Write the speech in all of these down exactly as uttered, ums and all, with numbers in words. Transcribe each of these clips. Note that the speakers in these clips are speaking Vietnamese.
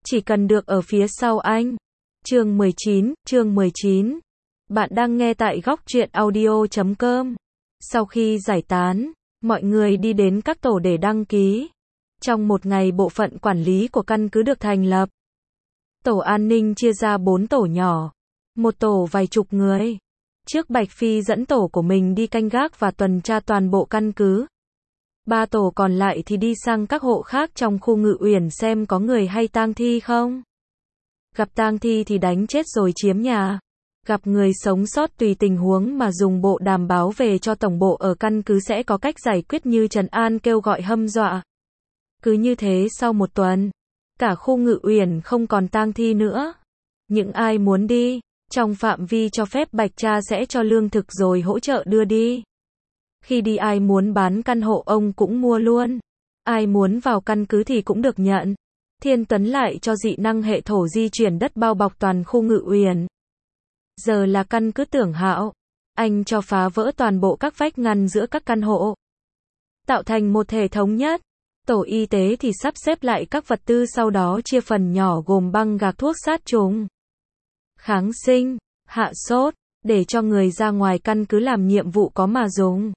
chỉ cần được ở phía sau anh. Chương mười chín, chương mười chín. Bạn đang nghe tại góc truyện audio chấm com. Sau khi giải tán, mọi người đi đến các tổ để đăng ký. Trong một ngày bộ phận quản lý của căn cứ được thành lập. Tổ an ninh chia ra bốn tổ nhỏ. Một tổ vài chục người. Trước Bạch Phi dẫn tổ của mình đi canh gác và tuần tra toàn bộ căn cứ. Ba tổ còn lại thì đi sang các hộ khác trong khu Ngự Uyển xem có người hay tang thi không. Gặp tang thi thì đánh chết rồi chiếm nhà. Gặp người sống sót tùy tình huống mà dùng bộ đàm báo về cho tổng bộ ở căn cứ sẽ có cách giải quyết như trấn an kêu gọi hâm dọa. Cứ như thế sau một tuần, cả khu Ngự Uyển không còn tang thi nữa. Những ai muốn đi, trong phạm vi cho phép Bạch Cha sẽ cho lương thực rồi hỗ trợ đưa đi. Khi đi ai muốn bán căn hộ ông cũng mua luôn. Ai muốn vào căn cứ thì cũng được nhận. Thiên Tuấn lại cho dị năng hệ thổ di chuyển đất bao bọc toàn khu Ngự Uyển. Giờ là căn cứ Tưởng Hạo. Anh cho phá vỡ toàn bộ các vách ngăn giữa các căn hộ. Tạo thành một thể thống nhất. Tổ y tế thì sắp xếp lại các vật tư sau đó chia phần nhỏ gồm băng gạc thuốc sát trùng, kháng sinh, hạ sốt, để cho người ra ngoài căn cứ làm nhiệm vụ có mà dùng.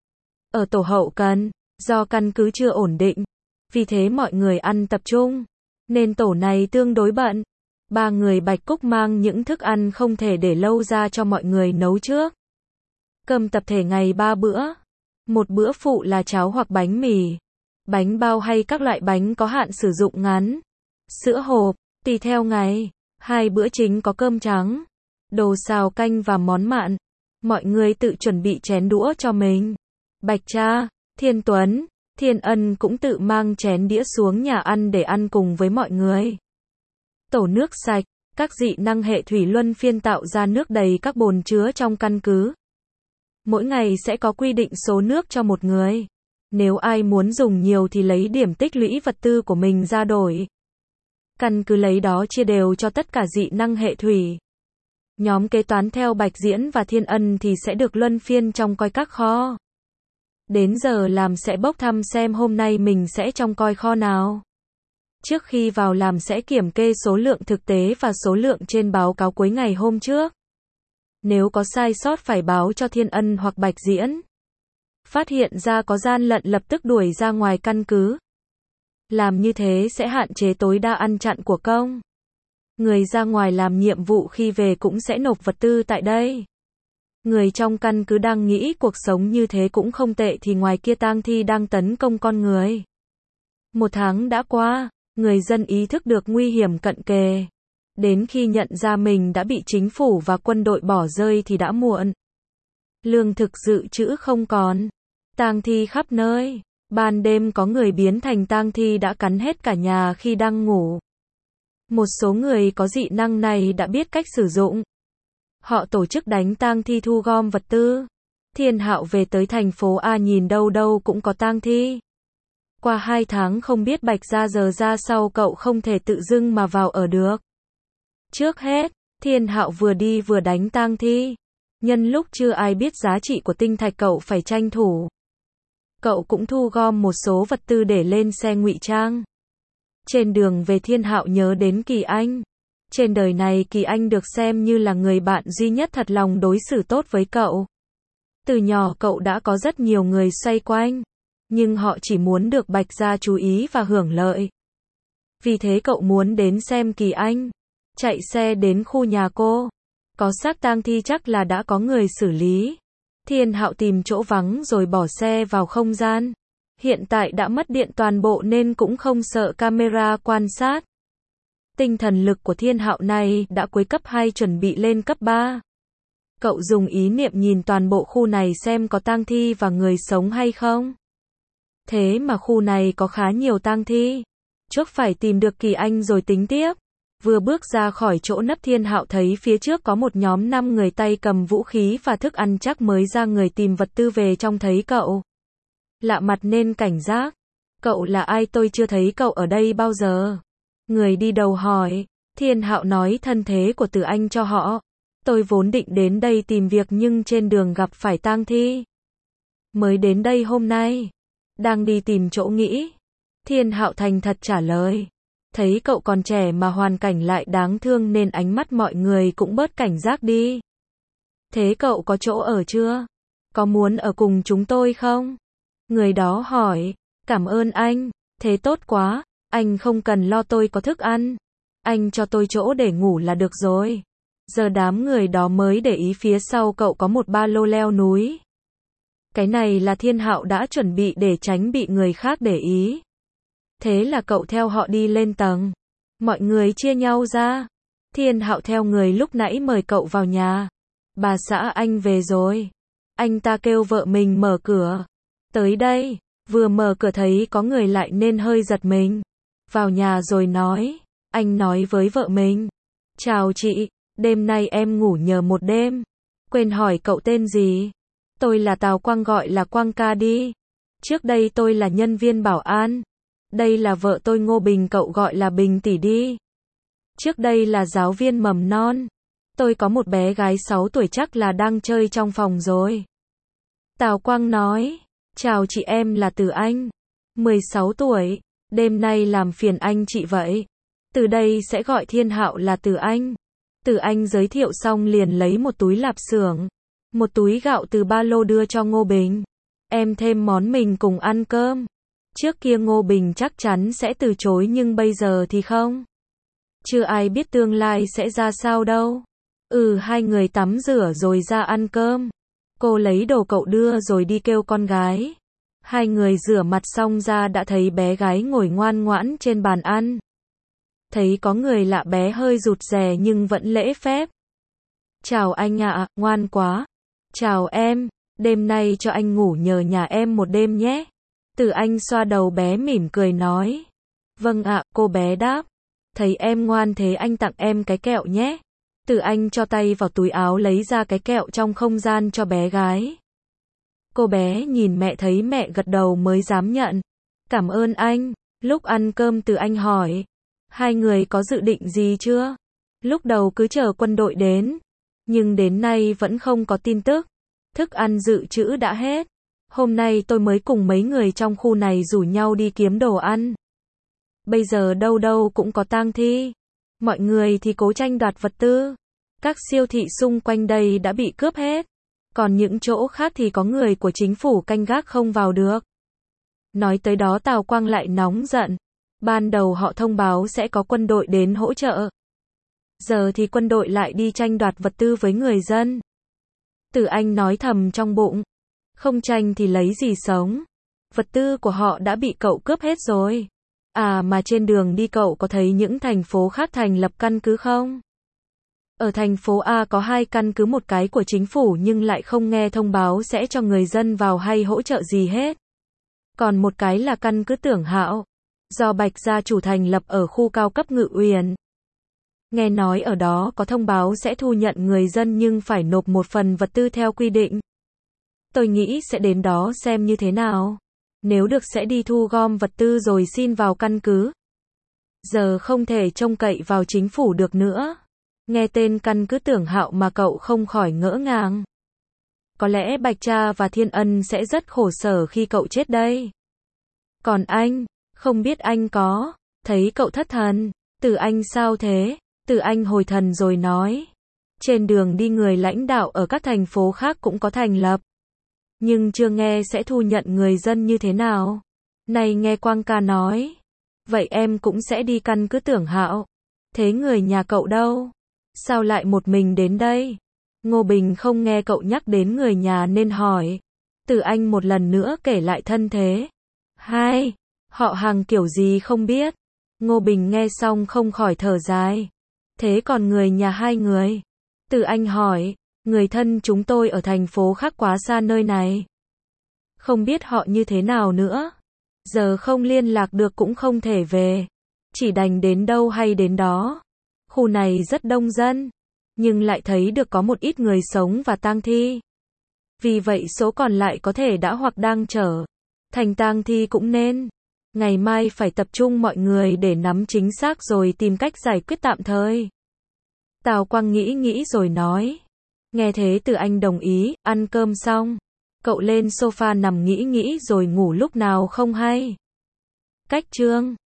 Ở tổ hậu cần, do căn cứ chưa ổn định, vì thế mọi người ăn tập trung, nên tổ này tương đối bận. Ba người Bạch Cúc mang những thức ăn không thể để lâu ra cho mọi người nấu trước. Cơm tập thể ngày ba bữa. Một bữa phụ là cháo hoặc bánh mì, bánh bao hay các loại bánh có hạn sử dụng ngắn, sữa hộp, tùy theo ngày. Hai bữa chính có cơm trắng, đồ xào canh và món mặn. Mọi người tự chuẩn bị chén đũa cho mình. Bạch Cha, Thiên Tuấn, Thiên Ân cũng tự mang chén đĩa xuống nhà ăn để ăn cùng với mọi người. Tổ nước sạch, các dị năng hệ thủy luân phiên tạo ra nước đầy các bồn chứa trong căn cứ. Mỗi ngày sẽ có quy định số nước cho một người. Nếu ai muốn dùng nhiều thì lấy điểm tích lũy vật tư của mình ra đổi. Căn cứ lấy đó chia đều cho tất cả dị năng hệ thủy. Nhóm kế toán theo Bạch Diễn và Thiên Ân thì sẽ được luân phiên trông coi các kho. Đến giờ làm sẽ bốc thăm xem hôm nay mình sẽ trông coi kho nào. Trước khi vào làm sẽ kiểm kê số lượng thực tế và số lượng trên báo cáo cuối ngày hôm trước. Nếu có sai sót phải báo cho Thiên Ân hoặc Bạch Diễn. Phát hiện ra có gian lận lập tức đuổi ra ngoài căn cứ. Làm như thế sẽ hạn chế tối đa ăn chặn của công. Người ra ngoài làm nhiệm vụ khi về cũng sẽ nộp vật tư tại đây. Người trong căn cứ đang nghĩ cuộc sống như thế cũng không tệ thì ngoài kia tang thi đang tấn công con người. Một tháng đã qua, người dân ý thức được nguy hiểm cận kề. Đến khi nhận ra mình đã bị chính phủ và quân đội bỏ rơi thì đã muộn. Lương thực dự trữ không còn. Tang thi khắp nơi. Ban đêm có người biến thành tang thi đã cắn hết cả nhà khi đang ngủ. Một số người có dị năng này đã biết cách sử dụng. Họ tổ chức đánh tang thi thu gom vật tư. Thiên Hạo về tới thành phố A nhìn đâu đâu cũng có tang thi. Qua hai tháng không biết Bạch Gia giờ ra sau cậu không thể tự dưng mà vào ở được. Trước hết, Thiên Hạo vừa đi vừa đánh tang thi. Nhân lúc chưa ai biết giá trị của tinh thạch cậu phải tranh thủ. Cậu cũng thu gom một số vật tư để lên xe ngụy trang. Trên đường về Thiên Hạo nhớ đến Kỳ Anh. Trên đời này Kỳ Anh được xem như là người bạn duy nhất thật lòng đối xử tốt với cậu. Từ nhỏ cậu đã có rất nhiều người xoay quanh. Nhưng họ chỉ muốn được Bạch Gia chú ý và hưởng lợi. Vì thế cậu muốn đến xem Kỳ Anh. Chạy xe đến khu nhà cô. Có xác tang thi chắc là đã có người xử lý. Thiên Hạo tìm chỗ vắng rồi bỏ xe vào không gian. Hiện tại đã mất điện toàn bộ nên cũng không sợ camera quan sát. Tinh thần lực của Thiên Hạo này đã cuối cấp hai chuẩn bị lên cấp ba. Cậu dùng ý niệm nhìn toàn bộ khu này xem có tang thi và người sống hay không. Thế mà khu này có khá nhiều tang thi. Trước phải tìm được Kỳ Anh rồi tính tiếp. Vừa bước ra khỏi chỗ nấp Thiên Hạo thấy phía trước có một nhóm năm người tay cầm vũ khí và thức ăn chắc mới ra người tìm vật tư về trông thấy cậu. Lạ mặt nên cảnh giác. Cậu là ai tôi chưa thấy cậu ở đây bao giờ. Người đi đầu hỏi. Thiên Hạo nói thân thế của Từ Anh cho họ. Tôi vốn định đến đây tìm việc nhưng trên đường gặp phải tang thi. Mới đến đây hôm nay. Đang đi tìm chỗ nghỉ. Thiên Hạo thành thật trả lời. Thấy cậu còn trẻ mà hoàn cảnh lại đáng thương nên ánh mắt mọi người cũng bớt cảnh giác đi. Thế cậu có chỗ ở chưa? Có muốn ở cùng chúng tôi không? Người đó hỏi. Cảm ơn anh, thế tốt quá, anh không cần lo tôi có thức ăn. Anh cho tôi chỗ để ngủ là được rồi. Giờ đám người đó mới để ý phía sau cậu có một ba lô leo núi. Cái này là Thiên Hạo đã chuẩn bị để tránh bị người khác để ý. Thế là cậu theo họ đi lên tầng. Mọi người chia nhau ra. Thiên Hạo theo người lúc nãy mời cậu vào nhà. Bà xã anh về rồi. Anh ta kêu vợ mình mở cửa. Tới đây, vừa mở cửa thấy có người lại nên hơi giật mình. Vào nhà rồi nói. Anh nói với vợ mình. Chào chị, đêm nay em ngủ nhờ một đêm. Quên hỏi cậu tên gì? Tôi là Tào Quang, gọi là Quang ca đi. Trước đây tôi là nhân viên bảo an. Đây là vợ tôi Ngô Bình, cậu gọi là Bình tỷ đi. Trước đây là giáo viên mầm non. Tôi có một bé gái sáu tuổi chắc là đang chơi trong phòng rồi. Tào Quang nói. Chào chị, em là Từ Anh. mười sáu tuổi. Đêm nay làm phiền anh chị vậy. Từ đây sẽ gọi Thiên Hạo là Từ Anh. Từ Anh giới thiệu xong liền lấy một túi lạp xưởng, một túi gạo từ ba lô đưa cho Ngô Bình. Em thêm món mình cùng ăn cơm. Trước kia Ngô Bình chắc chắn sẽ từ chối nhưng bây giờ thì không. Chưa ai biết tương lai sẽ ra sao đâu. Ừ, hai người tắm rửa rồi ra ăn cơm. Cô lấy đồ cậu đưa rồi đi kêu con gái. Hai người rửa mặt xong ra đã thấy bé gái ngồi ngoan ngoãn trên bàn ăn. Thấy có người lạ bé hơi rụt rè nhưng vẫn lễ phép. Chào anh ạ, ngoan quá. Chào em, đêm nay cho anh ngủ nhờ nhà em một đêm nhé. Từ Anh xoa đầu bé mỉm cười nói. Vâng ạ, cô bé đáp. Thấy em ngoan thế anh tặng em cái kẹo nhé. Từ Anh cho tay vào túi áo lấy ra cái kẹo trong không gian cho bé gái. Cô bé nhìn mẹ thấy mẹ gật đầu mới dám nhận. Cảm ơn anh. Lúc ăn cơm Từ Anh hỏi. Hai người có dự định gì chưa? Lúc đầu cứ chờ quân đội đến. Nhưng đến nay vẫn không có tin tức. Thức ăn dự trữ đã hết. Hôm nay tôi mới cùng mấy người trong khu này rủ nhau đi kiếm đồ ăn. Bây giờ đâu đâu cũng có tang thi. Mọi người thì cố tranh đoạt vật tư. Các siêu thị xung quanh đây đã bị cướp hết. Còn những chỗ khác thì có người của chính phủ canh gác không vào được. Nói tới đó Tào Quang lại nóng giận. Ban đầu họ thông báo sẽ có quân đội đến hỗ trợ. Giờ thì quân đội lại đi tranh đoạt vật tư với người dân. Từ Anh nói thầm trong bụng. Không tranh thì lấy gì sống. Vật tư của họ đã bị cậu cướp hết rồi. À mà trên đường đi cậu có thấy những thành phố khác thành lập căn cứ không? Ở thành phố A có hai căn cứ, một cái của chính phủ nhưng lại không nghe thông báo sẽ cho người dân vào hay hỗ trợ gì hết. Còn một cái là căn cứ Tưởng Hạo, do Bạch gia chủ thành lập ở khu cao cấp Ngự Uyển. Nghe nói ở đó có thông báo sẽ thu nhận người dân nhưng phải nộp một phần vật tư theo quy định. Tôi nghĩ sẽ đến đó xem như thế nào. Nếu được sẽ đi thu gom vật tư rồi xin vào căn cứ. Giờ không thể trông cậy vào chính phủ được nữa. Nghe tên căn cứ Tưởng Hạo mà cậu không khỏi ngỡ ngàng. Có lẽ Bạch Cha và Thiên Ân sẽ rất khổ sở khi cậu chết đây. Còn anh, không biết anh có thấy cậu thất thần. Từ Anh sao thế? Từ Anh hồi thần rồi nói. Trên đường đi người lãnh đạo ở các thành phố khác cũng có thành lập. Nhưng chưa nghe sẽ thu nhận người dân như thế nào. Này nghe Quang ca nói. Vậy em cũng sẽ đi căn cứ Tưởng Hạo. Thế người nhà cậu đâu? Sao lại một mình đến đây? Ngô Bình không nghe cậu nhắc đến người nhà nên hỏi. Từ Anh một lần nữa kể lại thân thế. Hai, họ hàng kiểu gì không biết. Ngô Bình nghe xong không khỏi thở dài. Thế còn người nhà hai người? Từ Anh hỏi. Người thân chúng tôi ở thành phố khác quá xa nơi này. Không biết họ như thế nào nữa. Giờ không liên lạc được cũng không thể về. Chỉ đành đến đâu hay đến đó. Khu này rất đông dân. Nhưng lại thấy được có một ít người sống và tang thi. Vì vậy số còn lại có thể đã hoặc đang trở thành tang thi cũng nên. Ngày mai phải tập trung mọi người để nắm chính xác rồi tìm cách giải quyết tạm thời. Tào Quang nghĩ nghĩ rồi nói. Nghe thế Từ Anh đồng ý, ăn cơm xong. Cậu lên sofa nằm nghĩ nghĩ rồi ngủ lúc nào không hay. Cách chương